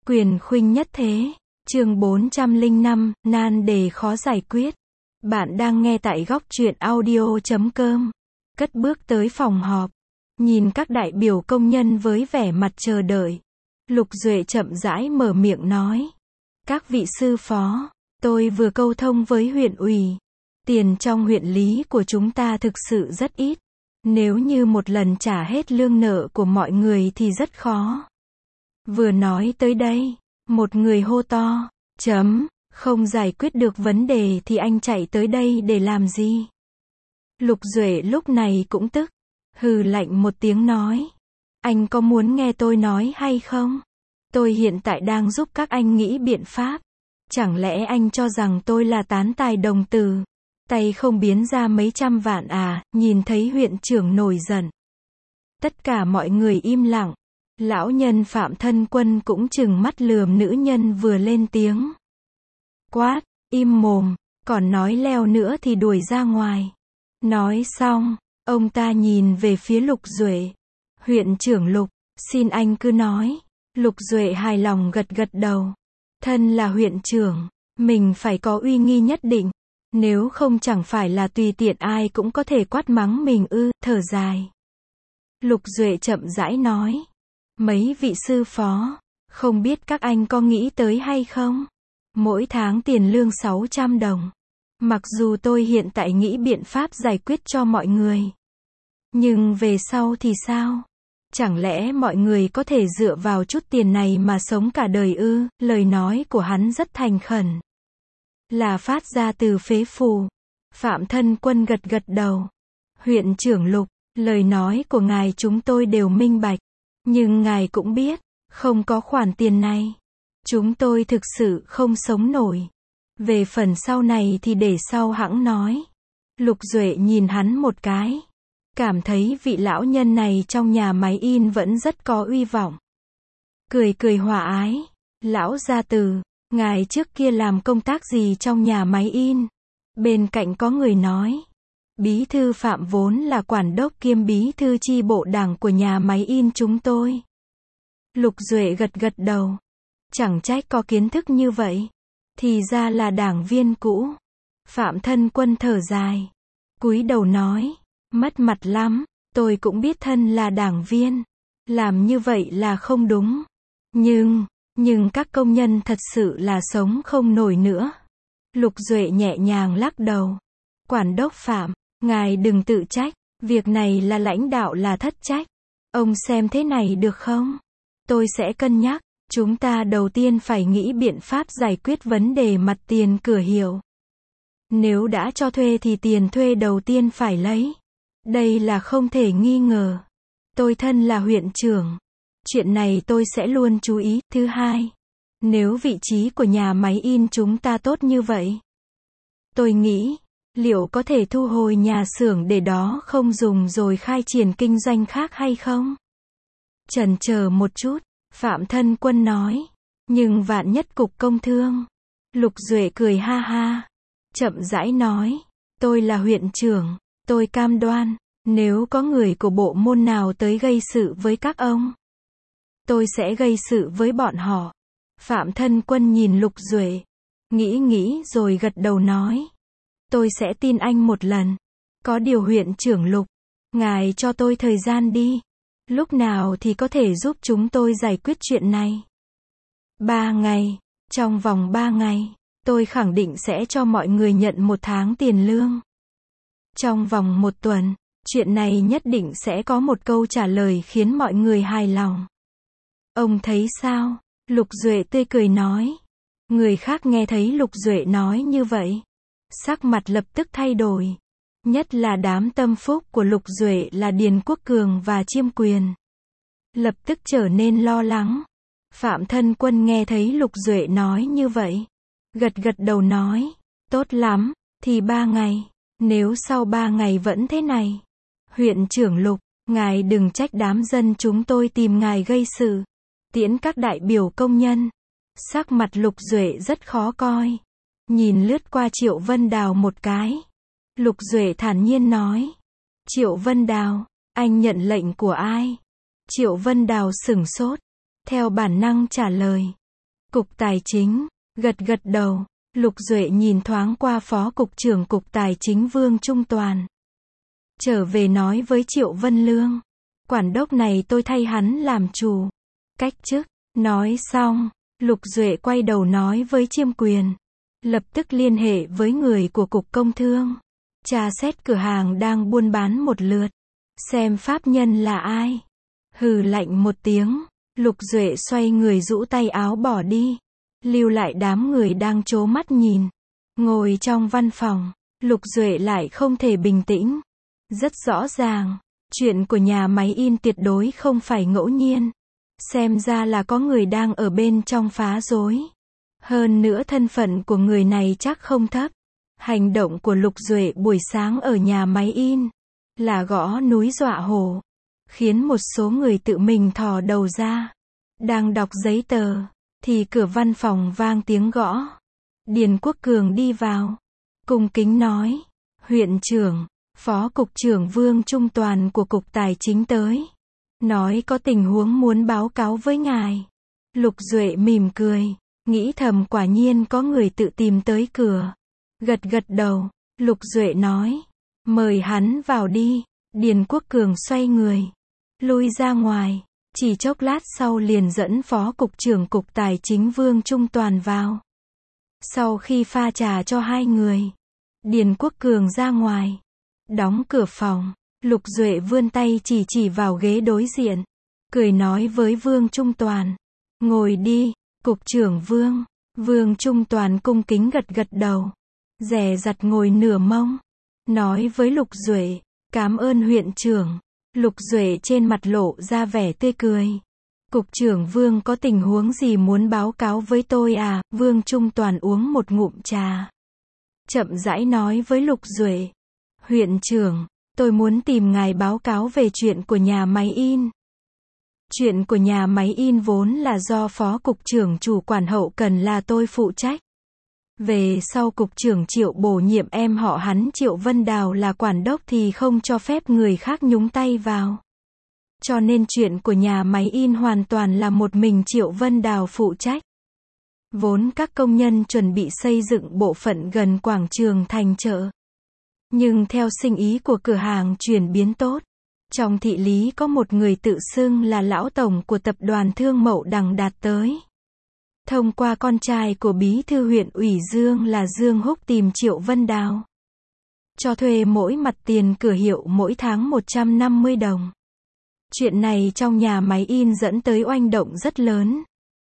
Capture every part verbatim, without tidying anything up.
Quyền khuynh nhất thế. Chương bốn trăm lẻ năm, nan đề khó giải quyết. Bạn đang nghe tại góc truyện audio chấm com. Cất bước tới phòng họp, nhìn các đại biểu công nhân với vẻ mặt chờ đợi. Lục Duệ chậm rãi mở miệng nói: "Các vị sư phó, tôi vừa câu thông với huyện ủy. Tiền trong huyện lý của chúng ta thực sự rất ít. Nếu như một lần trả hết lương nợ của mọi người thì rất khó." Vừa nói tới đây, một người hô to: "Chấm, không giải quyết được vấn đề thì anh chạy tới đây để làm gì?" Lục Duệ lúc này cũng tức, hừ lạnh một tiếng nói: "Anh có muốn nghe tôi nói hay không? Tôi hiện tại đang giúp các anh nghĩ biện pháp. Chẳng lẽ anh cho rằng tôi là tán tài đồng từ, tay không biến ra mấy trăm vạn à?" Nhìn thấy huyện trưởng nổi giận, tất cả mọi người im lặng. Lão nhân Phạm Thân Quân cũng trừng mắt lườm nữ nhân vừa lên tiếng. Quát: "Im mồm, còn nói leo nữa thì đuổi ra ngoài." Nói xong, ông ta nhìn về phía Lục Duệ. "Huyện trưởng Lục, xin anh cứ nói." Lục Duệ hài lòng gật gật đầu. Thân là huyện trưởng, mình phải có uy nghi nhất định. Nếu không chẳng phải là tùy tiện ai cũng có thể quát mắng mình ư. Thở dài, Lục Duệ chậm rãi nói: "Mấy vị sư phó, không biết các anh có nghĩ tới hay không? Mỗi tháng tiền lương sáu trăm đồng. Mặc dù tôi hiện tại nghĩ biện pháp giải quyết cho mọi người, nhưng về sau thì sao? Chẳng lẽ mọi người có thể dựa vào chút tiền này mà sống cả đời ư?" Lời nói của hắn rất thành khẩn, là phát ra từ phế phù. Phạm Thân Quân gật gật đầu. "Huyện trưởng Lục, lời nói của ngài chúng tôi đều minh bạch. Nhưng ngài cũng biết, không có khoản tiền này, chúng tôi thực sự không sống nổi. Về phần sau này thì để sau hẵng nói." Lục Duệ nhìn hắn một cái, cảm thấy vị lão nhân này trong nhà máy in vẫn rất có uy vọng. Cười cười hòa ái: "Lão gia từ, ngài trước kia làm công tác gì trong nhà máy in?" Bên cạnh có người nói: "Bí thư Phạm vốn là quản đốc kiêm bí thư chi bộ đảng của nhà máy in chúng tôi." Lục Duệ gật gật đầu. Chẳng trách có kiến thức như vậy, thì ra là đảng viên cũ. Phạm Thân Quân thở dài, cúi đầu nói: "Mất mặt lắm, tôi cũng biết thân là đảng viên, làm như vậy là không đúng. Nhưng, nhưng các công nhân thật sự là sống không nổi nữa." Lục Duệ nhẹ nhàng lắc đầu. "Quản đốc Phạm, ngài đừng tự trách, việc này là lãnh đạo là thất trách. Ông xem thế này được không? Tôi sẽ cân nhắc. Chúng ta đầu tiên phải nghĩ biện pháp giải quyết vấn đề mặt tiền cửa hiệu. Nếu đã cho thuê thì tiền thuê đầu tiên phải lấy. Đây là không thể nghi ngờ. Tôi thân là huyện trưởng, chuyện này tôi sẽ luôn chú ý. Thứ hai, nếu vị trí của nhà máy in chúng ta tốt như vậy, tôi nghĩ, liệu có thể thu hồi nhà xưởng để đó không dùng rồi khai triển kinh doanh khác hay không?" Chần chờ một chút, Phạm Thân Quân nói: "Nhưng vạn nhất cục công thương." Lục Duệ cười ha ha, chậm rãi nói: "Tôi là huyện trưởng, tôi cam đoan, nếu có người của bộ môn nào tới gây sự với các ông, tôi sẽ gây sự với bọn họ." Phạm Thân Quân nhìn Lục Duệ, nghĩ nghĩ rồi gật đầu nói: "Tôi sẽ tin anh một lần. Có điều huyện trưởng Lục, ngài cho tôi thời gian đi. Lúc nào thì có thể giúp chúng tôi giải quyết chuyện này?" Ba ngày. Trong vòng ba ngày, tôi khẳng định sẽ cho mọi người nhận một tháng tiền lương. Trong vòng một tuần, chuyện này nhất định sẽ có một câu trả lời khiến mọi người hài lòng. Ông thấy sao?" Lục Duệ tươi cười nói. Người khác nghe thấy Lục Duệ nói như vậy, sắc mặt lập tức thay đổi. Nhất là đám tâm phúc của Lục Duệ là Điền Quốc Cường và Chiêm Quyền, lập tức trở nên lo lắng. Phạm Thân Quân nghe thấy Lục Duệ nói như vậy, gật gật đầu nói: "Tốt lắm, thì ba ngày. Nếu sau ba ngày vẫn thế này, huyện trưởng Lục, ngài đừng trách đám dân chúng tôi tìm ngài gây sự." Tiễn các đại biểu công nhân, sắc mặt Lục Duệ rất khó coi. Nhìn lướt qua Triệu Vân Đào một cái, Lục Duệ thản nhiên nói: "Triệu Vân Đào, anh nhận lệnh của ai?" Triệu Vân Đào sửng sốt, theo bản năng trả lời: Cục Tài chính, gật gật đầu. Lục Duệ nhìn thoáng qua Phó Cục trưởng Cục Tài chính Vương Trung Toàn. Trở về nói với Triệu Vân Lương. Quản đốc này tôi thay hắn làm chủ. Cách chức. Nói xong, Lục Duệ quay đầu nói với Chiêm Quyền. Lập tức liên hệ với người của Cục Công Thương. Tra xét cửa hàng đang buôn bán một lượt. Xem pháp nhân là ai. Hừ lạnh một tiếng. Lục Duệ xoay người rũ tay áo bỏ đi. Lưu lại đám người đang trố mắt nhìn. Ngồi trong văn phòng, Lục Duệ lại không thể bình tĩnh. Rất rõ ràng, chuyện của nhà máy in tuyệt đối không phải ngẫu nhiên. Xem ra là có người đang ở bên trong phá rối. Hơn nữa thân phận của người này chắc không thấp. Hành động của Lục Duệ buổi sáng ở nhà máy in là gõ núi dọa hổ, khiến một số người tự mình thò đầu ra. Đang đọc giấy tờ, thì cửa văn phòng vang tiếng gõ. Điền Quốc Cường đi vào, cung kính nói, huyện trưởng, Phó Cục trưởng Vương Trung Toàn của Cục Tài chính tới. Nói có tình huống muốn báo cáo với ngài. Lục Duệ mỉm cười, nghĩ thầm quả nhiên có người tự tìm tới cửa. Gật gật đầu, Lục Duệ nói, mời hắn vào đi. Điền Quốc Cường xoay người, lui ra ngoài. Chỉ chốc lát sau liền dẫn Phó Cục trưởng Cục Tài chính Vương Trung Toàn vào. Sau khi pha trà cho hai người, Điền Quốc Cường ra ngoài. Đóng cửa phòng, Lục Duệ vươn tay chỉ chỉ vào ghế đối diện. Cười nói với Vương Trung Toàn, ngồi đi, Cục trưởng Vương. Vương Trung Toàn cung kính gật gật đầu. Dè dặt ngồi nửa mông. Nói với Lục Duệ, cảm ơn huyện trưởng. Lục Duệ trên mặt lộ ra vẻ tươi cười. Cục trưởng Vương có tình huống gì muốn báo cáo với tôi à? Vương Trung Toàn uống một ngụm trà. Chậm rãi nói với Lục Duệ. Huyện trưởng, tôi muốn tìm ngài báo cáo về chuyện của nhà máy in. Chuyện của nhà máy in vốn là do Phó Cục trưởng chủ quản hậu cần là tôi phụ trách. Về sau Cục trưởng Triệu bổ nhiệm em họ hắn Triệu Vân Đào là quản đốc thì không cho phép người khác nhúng tay vào. Cho nên chuyện của nhà máy in hoàn toàn là một mình Triệu Vân Đào phụ trách. Vốn các công nhân chuẩn bị xây dựng bộ phận gần quảng trường thành chợ. Nhưng theo sinh ý của cửa hàng chuyển biến tốt. Trong thị lý có một người tự xưng là lão tổng của tập đoàn Thương Mậu Đằng Đạt tới. Thông qua con trai của bí thư huyện ủy Dương là Dương Húc tìm Triệu Vân Đào. Cho thuê mỗi mặt tiền cửa hiệu mỗi tháng một trăm năm mươi đồng. Chuyện này trong nhà máy in dẫn tới oanh động rất lớn.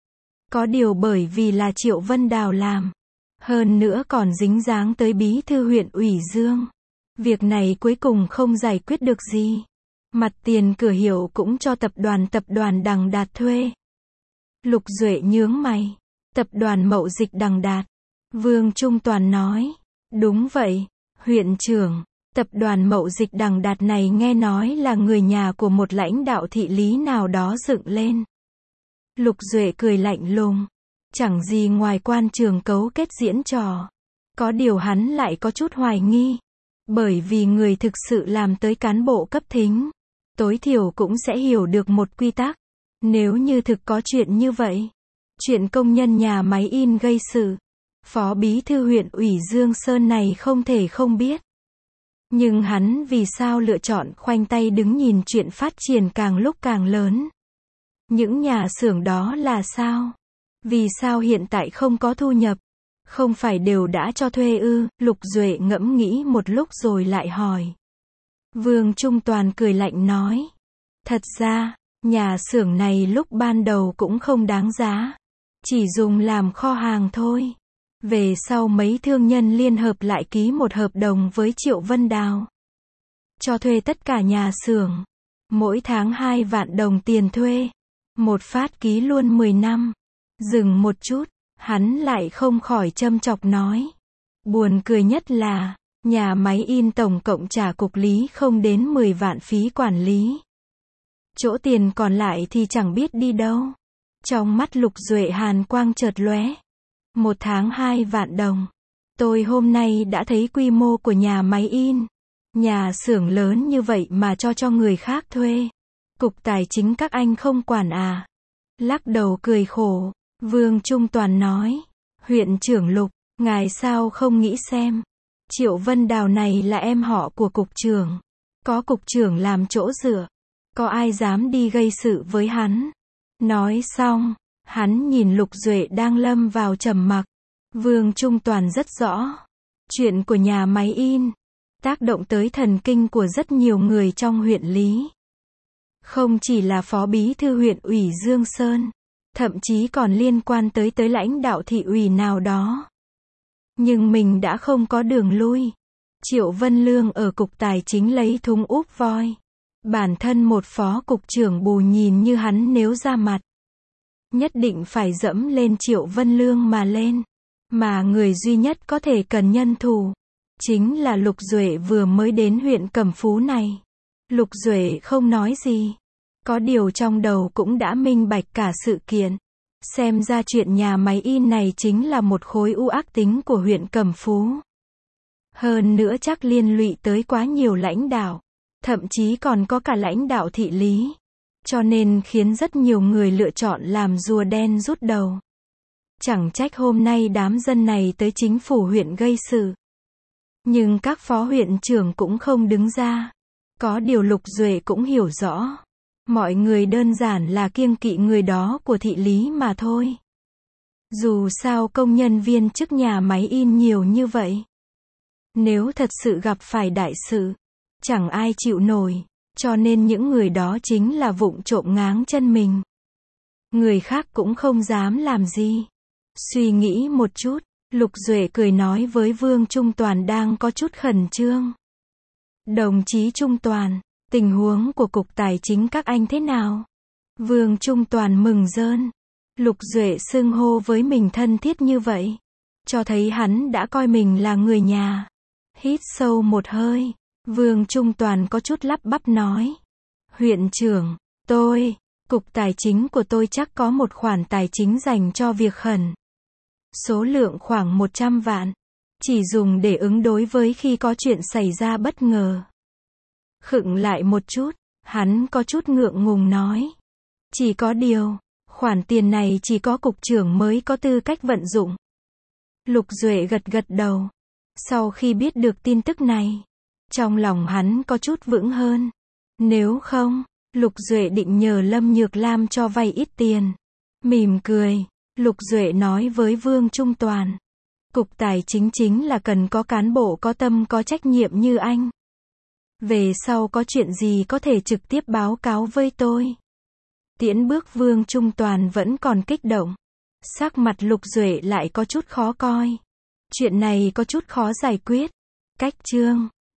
Có điều bởi vì là Triệu Vân Đào làm. Hơn nữa còn dính dáng tới bí thư huyện ủy Dương. Việc này cuối cùng không giải quyết được gì. Mặt tiền cửa hiệu cũng cho tập đoàn tập đoàn Đằng Đạt thuê. Lục Duệ nhướng mày. Tập đoàn Mậu Dịch Đằng Đạt. Vương Trung Toàn nói. Đúng vậy, huyện trưởng. Tập đoàn Mậu Dịch Đằng Đạt này nghe nói là người nhà của một lãnh đạo thị lý nào đó dựng lên. Lục Duệ cười lạnh lùng. Chẳng gì ngoài quan trường cấu kết diễn trò. Có điều hắn lại có chút hoài nghi. Bởi vì người thực sự làm tới cán bộ cấp thính. Tối thiểu cũng sẽ hiểu được một quy tắc. Nếu như thực có chuyện như vậy. Chuyện công nhân nhà máy in gây sự. Phó bí thư huyện ủy Dương Sơn này không thể không biết. Nhưng hắn vì sao lựa chọn khoanh tay đứng nhìn chuyện phát triển càng lúc càng lớn. Những nhà xưởng đó là sao? Vì sao hiện tại không có thu nhập? Không phải đều đã cho thuê ư? Lục Duệ ngẫm nghĩ một lúc rồi lại hỏi. Vương Trung Toàn cười lạnh nói. Thật ra, nhà xưởng này lúc ban đầu cũng không đáng giá. Chỉ dùng làm kho hàng thôi. Về sau mấy thương nhân liên hợp lại ký một hợp đồng với Triệu Vân Đào. Cho thuê tất cả nhà xưởng. Mỗi tháng hai vạn đồng tiền thuê. Một phát ký luôn mười năm. Dừng một chút, hắn lại không khỏi châm chọc nói. Buồn cười nhất là, nhà máy in tổng cộng trả cục lý không đến mười vạn phí quản lý. Chỗ tiền còn lại thì chẳng biết đi đâu. Trong mắt Lục Duệ hàn quang chợt lóe. Một tháng hai vạn đồng. Tôi hôm nay đã thấy quy mô của nhà máy in. Nhà xưởng lớn như vậy mà cho cho người khác thuê. Cục tài chính các anh không quản à? Lắc đầu cười khổ. Vương Trung Toàn nói, huyện trưởng Lục, ngài sao không nghĩ xem, Triệu Vân Đào này là em họ của cục trưởng, có cục trưởng làm chỗ dựa, có ai dám đi gây sự với hắn. Nói xong, hắn nhìn Lục Duệ đang lâm vào trầm mặc. Vương Trung Toàn rất rõ, chuyện của nhà máy in, tác động tới thần kinh của rất nhiều người trong huyện Lý. Không chỉ là phó bí thư huyện ủy Dương Sơn, thậm chí còn liên quan tới tới lãnh đạo thị ủy nào đó. Nhưng mình đã không có đường lui. Triệu Vân Lương ở cục tài chính lấy thúng úp voi. Bản thân một phó cục trưởng bù nhìn như hắn nếu ra mặt, nhất định phải dẫm lên Triệu Vân Lương mà lên. Mà người duy nhất có thể cần nhân thủ, chính là Lục Duệ vừa mới đến huyện Cẩm Phú này. Lục Duệ không nói gì. Có điều trong đầu cũng đã minh bạch cả sự kiện. Xem ra chuyện nhà máy in này chính là một khối u ác tính của huyện Cẩm Phú. Hơn nữa chắc liên lụy tới quá nhiều lãnh đạo. Thậm chí còn có cả lãnh đạo thị lý. Cho nên khiến rất nhiều người lựa chọn làm rùa đen rút đầu. Chẳng trách hôm nay đám dân này tới chính phủ huyện gây sự. Nhưng các phó huyện trưởng cũng không đứng ra. Có điều Lục Duệ cũng hiểu rõ. Mọi người đơn giản là kiêng kỵ người đó của thị lý mà thôi. Dù sao công nhân viên chức nhà máy in nhiều như vậy. Nếu thật sự gặp phải đại sự, chẳng ai chịu nổi. Cho nên những người đó chính là vụng trộm ngáng chân mình. Người khác cũng không dám làm gì. Suy nghĩ một chút, Lục Duệ cười nói với Vương Trung Toàn đang có chút khẩn trương. Đồng chí Trung Toàn, tình huống của cục tài chính các anh thế nào? Vương Trung Toàn mừng rơn. Lục Duệ xưng hô với mình thân thiết như vậy, cho thấy hắn đã coi mình là người nhà. Hít sâu một hơi, Vương Trung Toàn có chút lắp bắp nói. Huyện trưởng, tôi, cục tài chính của tôi chắc có một khoản tài chính dành cho việc khẩn. Số lượng khoảng một trăm vạn. Chỉ dùng để ứng đối với khi có chuyện xảy ra bất ngờ. Khựng lại một chút, hắn có chút ngượng ngùng nói. Chỉ có điều, khoản tiền này chỉ có cục trưởng mới có tư cách vận dụng. Lục Duệ gật gật đầu. Sau khi biết được tin tức này, trong lòng hắn có chút vững hơn. Nếu không, Lục Duệ định nhờ Lâm Nhược Lam cho vay ít tiền. Mỉm cười, Lục Duệ nói với Vương Trung Toàn. Cục tài chính chính là cần có cán bộ có tâm có trách nhiệm như anh. Về sau có chuyện gì có thể trực tiếp báo cáo với tôi. Tiễn bước Vương Trung Toàn vẫn còn kích động. Sắc mặt Lục Duệ lại có chút khó coi. Chuyện này có chút khó giải quyết. Cách chương